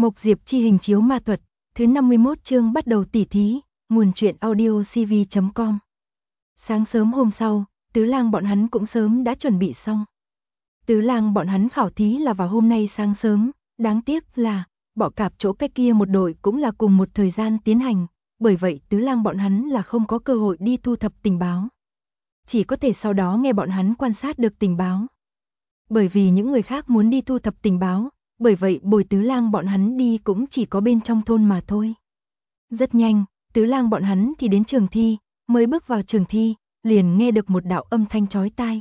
Mộc Diệp chi hình chiếu ma thuật, thứ 51 chương bắt đầu tỉ thí, nguồn truyện audio cv.com. Sáng sớm hôm sau, Tứ Lang bọn hắn cũng sớm đã chuẩn bị xong. Tứ Lang bọn hắn khảo thí là vào hôm nay sáng sớm, đáng tiếc là Bọ Cạp chỗ cách kia một đội cũng là cùng một thời gian tiến hành, bởi vậy Tứ Lang bọn hắn là không có cơ hội đi thu thập tình báo. Chỉ có thể sau đó nghe bọn hắn quan sát được tình báo. Bởi vì những người khác muốn đi thu thập tình báo, bởi vậy bồi Tứ Lang bọn hắn đi cũng chỉ có bên trong thôn mà thôi. Rất nhanh, Tứ Lang bọn hắn thì đến trường thi, mới bước vào trường thi, liền nghe được một đạo âm thanh chói tai.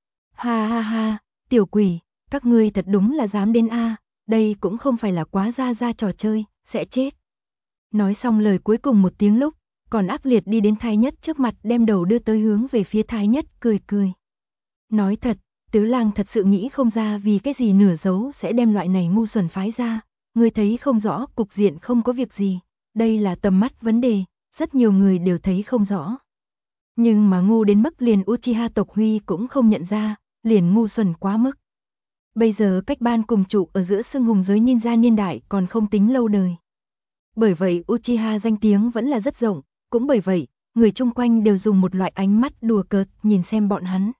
Ha ha ha, tiểu quỷ, các ngươi thật đúng là dám đến a, đây cũng không phải là quá ra trò chơi, sẽ chết. Nói xong lời cuối cùng một tiếng lúc, còn ác liệt đi đến Thái Nhất trước mặt đem đầu đưa tới hướng về phía Thái Nhất cười cười. Nói thật, Tứ Lang thật sự nghĩ không ra vì cái gì nửa dấu sẽ đem loại này ngu xuẩn phái ra, người thấy không rõ cục diện không có việc gì, đây là tầm mắt vấn đề, rất nhiều người đều thấy không rõ. Nhưng mà ngu đến mức liền Uchiha tộc Huy cũng không nhận ra, liền ngu xuẩn quá mức. Bây giờ cách ban cùng trụ ở giữa xưng hùng giới ninja niên đại còn không tính lâu đời. Bởi vậy Uchiha danh tiếng vẫn là rất rộng, cũng bởi vậy, người chung quanh đều dùng một loại ánh mắt đùa cợt nhìn xem bọn hắn.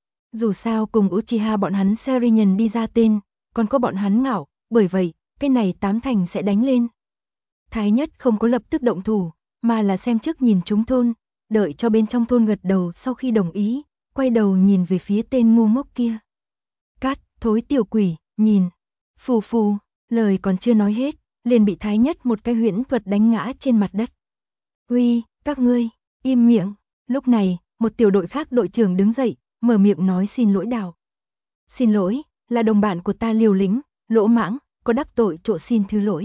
Dù sao cùng Uchiha bọn hắn Serinhân đi ra tên, còn có bọn hắn ngạo, bởi vậy, cái này tám thành sẽ đánh lên. Thái Nhất không có lập tức động thủ, mà là xem trước nhìn chúng thôn, đợi cho bên trong thôn gật đầu sau khi đồng ý, quay đầu nhìn về phía tên ngu ngốc kia. Cát, thối tiểu quỷ, nhìn. Phù phù, lời còn chưa nói hết, liền bị Thái Nhất một cái huyễn thuật đánh ngã trên mặt đất. Uy, các ngươi, im miệng. Lúc này, một tiểu đội khác đội trưởng đứng dậy, mở miệng nói xin lỗi đào. Xin lỗi, là đồng bạn của ta liều lĩnh, lỗ mãng, có đắc tội trộ xin thứ lỗi.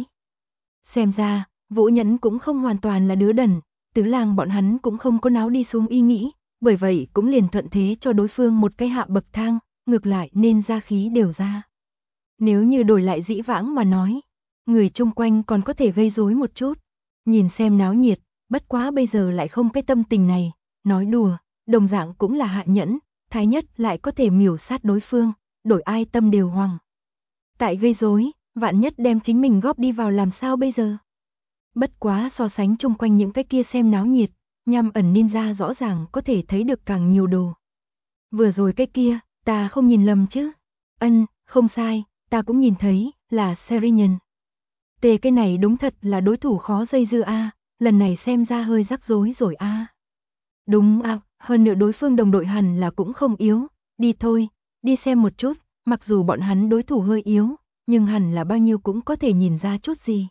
Xem ra, Vũ Nhẫn cũng không hoàn toàn là đứa đần, Tứ Lang bọn hắn cũng không có náo đi xuống ý nghĩ, bởi vậy cũng liền thuận thế cho đối phương một cái hạ bậc thang, ngược lại nên ra khí đều ra. Nếu như đổi lại dĩ vãng mà nói, người chung quanh còn có thể gây rối một chút, nhìn xem náo nhiệt, bất quá bây giờ lại không cái tâm tình này, nói đùa, đồng dạng cũng là hạ nhẫn, Thái Nhất lại có thể miểu sát đối phương, đổi ai tâm đều hoằng. Tại gây rối, vạn nhất đem chính mình góp đi vào làm sao bây giờ? Bất quá so sánh chung quanh những cái kia xem náo nhiệt, nhằm ẩn ninja rõ ràng có thể thấy được càng nhiều đồ. Vừa rồi cái kia, ta không nhìn lầm chứ? Không sai, ta cũng nhìn thấy, là Serinhân. Tề cái này đúng thật là đối thủ khó dây dưa a, lần này xem ra hơi rắc rối rồi a. Đúng a, hơn nữa đối phương đồng đội hẳn là cũng không yếu, đi thôi, đi xem một chút, mặc dù bọn hắn đối thủ hơi yếu, nhưng hẳn là bao nhiêu cũng có thể nhìn ra chút gì.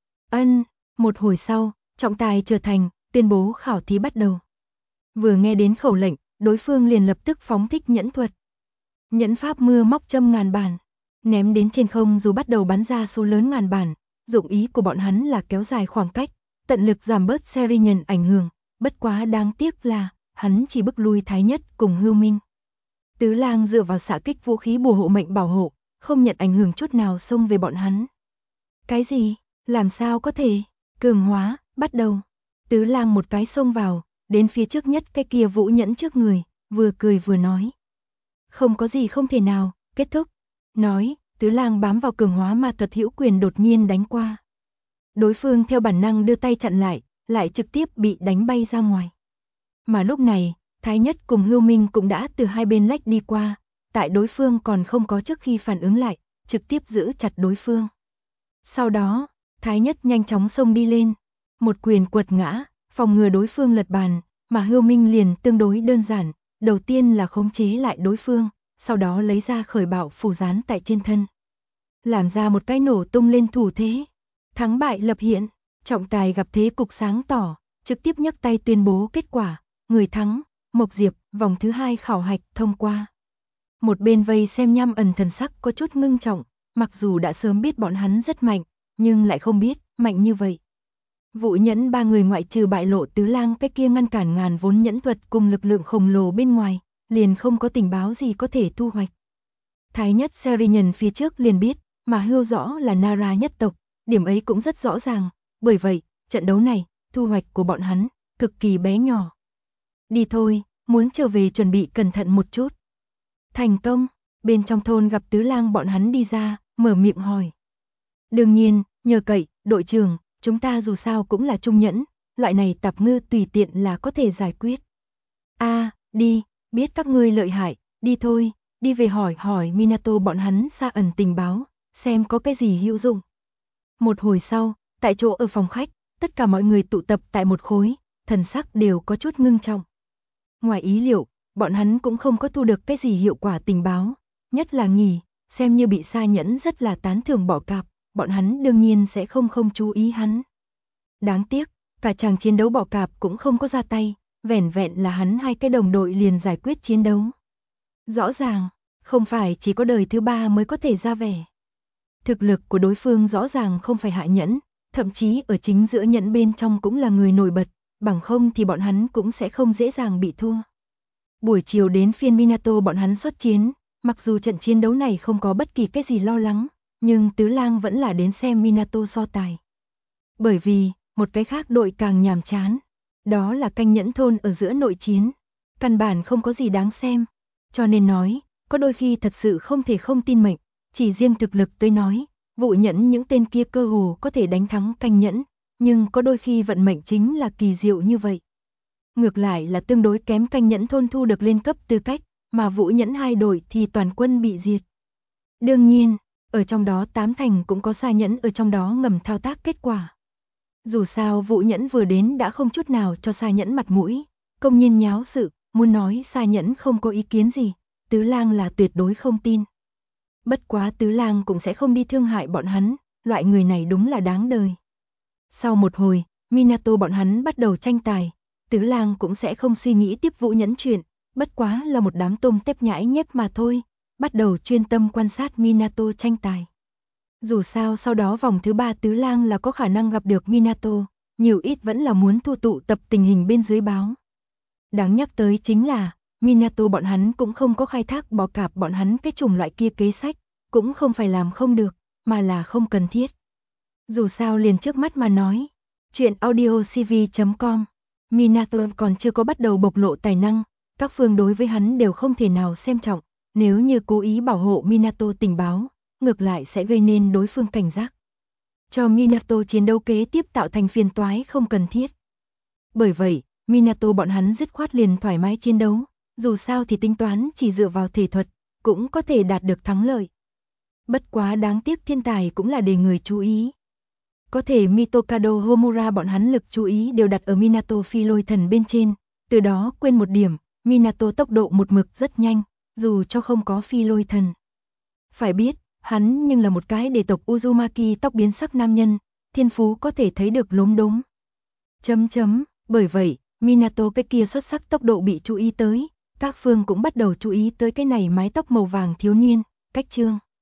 Một hồi sau, trọng tài trở thành, tuyên bố khảo thí bắt đầu. Vừa nghe đến khẩu lệnh, đối phương liền lập tức phóng thích nhẫn thuật. Nhẫn pháp mưa móc châm ngàn bản, ném đến trên không dù bắt đầu bắn ra số lớn ngàn bản, dụng ý của bọn hắn là kéo dài khoảng cách, tận lực giảm bớt Serinhân ảnh hưởng, bất quá đáng tiếc là, hắn chỉ bức lui Thái Nhất cùng Hưu Minh. Tứ Lang dựa vào xạ kích vũ khí bùa hộ mệnh bảo hộ, không nhận ảnh hưởng chút nào xông về bọn hắn. Cái gì? Làm sao có thể? Cường hóa, bắt đầu. Tứ Lang một cái xông vào, đến phía trước nhất cái kia Vũ Nhẫn trước người, vừa cười vừa nói. Không có gì không thể nào, kết thúc. Nói, Tứ Lang bám vào cường hóa ma thuật hữu quyền đột nhiên đánh qua. Đối phương theo bản năng đưa tay chặn lại trực tiếp bị đánh bay ra ngoài. Mà lúc này, Thái Nhất cùng Hưu Minh cũng đã từ hai bên lách đi qua, tại đối phương còn không có trước khi phản ứng lại, trực tiếp giữ chặt đối phương. Sau đó, Thái Nhất nhanh chóng xông đi lên, một quyền quật ngã, phòng ngừa đối phương lật bàn, mà Hưu Minh liền tương đối đơn giản, đầu tiên là khống chế lại đối phương, sau đó lấy ra khởi bạo phù dán tại trên thân. Làm ra một cái nổ tung lên thủ thế. Thắng bại lập hiện, trọng tài gặp thế cục sáng tỏ, trực tiếp nhấc tay tuyên bố kết quả, người thắng, Mộc Diệp, vòng thứ 2 khảo hạch thông qua. Một bên vây xem nhăm ẩn thần sắc có chút ngưng trọng, mặc dù đã sớm biết bọn hắn rất mạnh, nhưng lại không biết, mạnh như vậy. Vũ Nhẫn ba người ngoại trừ bại lộ Tứ Lang cái kia ngăn cản ngàn vốn nhẫn thuật cùng lực lượng khổng lồ bên ngoài, liền không có tình báo gì có thể thu hoạch. Thái Nhất Serinhân phía trước liền biết, mà Hưu rõ là Nara nhất tộc, điểm ấy cũng rất rõ ràng, bởi vậy, trận đấu này, thu hoạch của bọn hắn, cực kỳ bé nhỏ. Đi thôi, muốn trở về chuẩn bị cẩn thận một chút. Thành công, bên trong thôn gặp Tứ Lang bọn hắn đi ra, mở miệng hỏi. Đương nhiên, Nhờ cậy, đội trưởng, chúng ta dù sao cũng là trung nhẫn, loại này tạp ngư tùy tiện là có thể giải quyết. Đi, biết các ngươi lợi hại, đi thôi, đi về hỏi hỏi Minato bọn hắn xa ẩn tình báo, xem có cái gì hữu dụng. Một hồi sau, tại chỗ ở phòng khách, tất cả mọi người tụ tập tại một khối, thần sắc đều có chút ngưng trọng. Ngoài ý liệu, bọn hắn cũng không có thu được cái gì hiệu quả tình báo, nhất là Nghỉ, xem như bị Sa Nhẫn rất là tán thưởng bỏ cạp, bọn hắn đương nhiên sẽ không chú ý hắn. Đáng tiếc, cả chàng chiến đấu bỏ cạp cũng không có ra tay, vẻn vẹn là hắn hai cái đồng đội liền giải quyết chiến đấu. Rõ ràng, không phải chỉ có đời thứ ba mới có thể ra vẻ. Thực lực của đối phương rõ ràng không phải hạ nhẫn, thậm chí ở chính giữa nhẫn bên trong cũng là người nổi bật, bằng không thì bọn hắn cũng sẽ không dễ dàng bị thua. Buổi chiều đến phiên Minato bọn hắn xuất chiến, mặc dù trận chiến đấu này không có bất kỳ cái gì lo lắng, nhưng Tứ Lang vẫn là đến xem Minato so tài. Bởi vì, một cái khác đội càng nhàm chán, đó là canh nhẫn thôn ở giữa nội chiến, căn bản không có gì đáng xem, cho nên nói, có đôi khi thật sự không thể không tin mệnh, chỉ riêng thực lực tôi nói, Vụ Nhẫn những tên kia cơ hồ có thể đánh thắng canh nhẫn, nhưng có đôi khi vận mệnh chính là kỳ diệu như vậy. Ngược lại là tương đối kém canh nhẫn thôn thu được lên cấp tư cách, mà Vũ Nhẫn hai đội thì toàn quân bị diệt. Đương nhiên, ở trong đó 8 thành cũng có Sa Nhẫn ở trong đó ngầm thao tác kết quả. Dù sao Vũ Nhẫn vừa đến đã không chút nào cho Sa Nhẫn mặt mũi, công nhiên nháo sự, muốn nói Sa Nhẫn không có ý kiến gì, Tứ Lang là tuyệt đối không tin. Bất quá Tứ Lang cũng sẽ không đi thương hại bọn hắn, loại người này đúng là đáng đời. Sau một hồi, Minato bọn hắn bắt đầu tranh tài, Tứ Lang cũng sẽ không suy nghĩ tiếp Vũ Nhẫn chuyện, bất quá là một đám tôm tép nhãi nhép mà thôi, bắt đầu chuyên tâm quan sát Minato tranh tài. Dù sao sau đó vòng thứ 3 Tứ Lang là có khả năng gặp được Minato, nhiều ít vẫn là muốn tụ tập tình hình bên dưới báo. Đáng nhắc tới chính là, Minato bọn hắn cũng không có khai thác bỏ cạp bọn hắn cái chủng loại kia kế sách, cũng không phải làm không được, mà là không cần thiết. Dù sao liền trước mắt mà nói, chuyện audiocv.com, Minato còn chưa có bắt đầu bộc lộ tài năng, các phương đối với hắn đều không thể nào xem trọng, nếu như cố ý bảo hộ Minato tình báo, ngược lại sẽ gây nên đối phương cảnh giác. Cho Minato chiến đấu kế tiếp tạo thành phiền toái không cần thiết. Bởi vậy, Minato bọn hắn dứt khoát liền thoải mái chiến đấu, dù sao thì tính toán chỉ dựa vào thể thuật, cũng có thể đạt được thắng lợi. Bất quá đáng tiếc thiên tài cũng là để người chú ý. Có thể Mitokado Homura bọn hắn lực chú ý đều đặt ở Minato phi lôi thần bên trên, từ đó quên một điểm, Minato tốc độ một mực rất nhanh, dù cho không có phi lôi thần. Phải biết, hắn nhưng là một cái để tộc Uzumaki tóc biến sắc nam nhân, thiên phú có thể thấy được lốm đốm. Bởi vậy, Minato cái kia xuất sắc tốc độ bị chú ý tới, các phương cũng bắt đầu chú ý tới cái này mái tóc màu vàng thiếu niên, cách chương.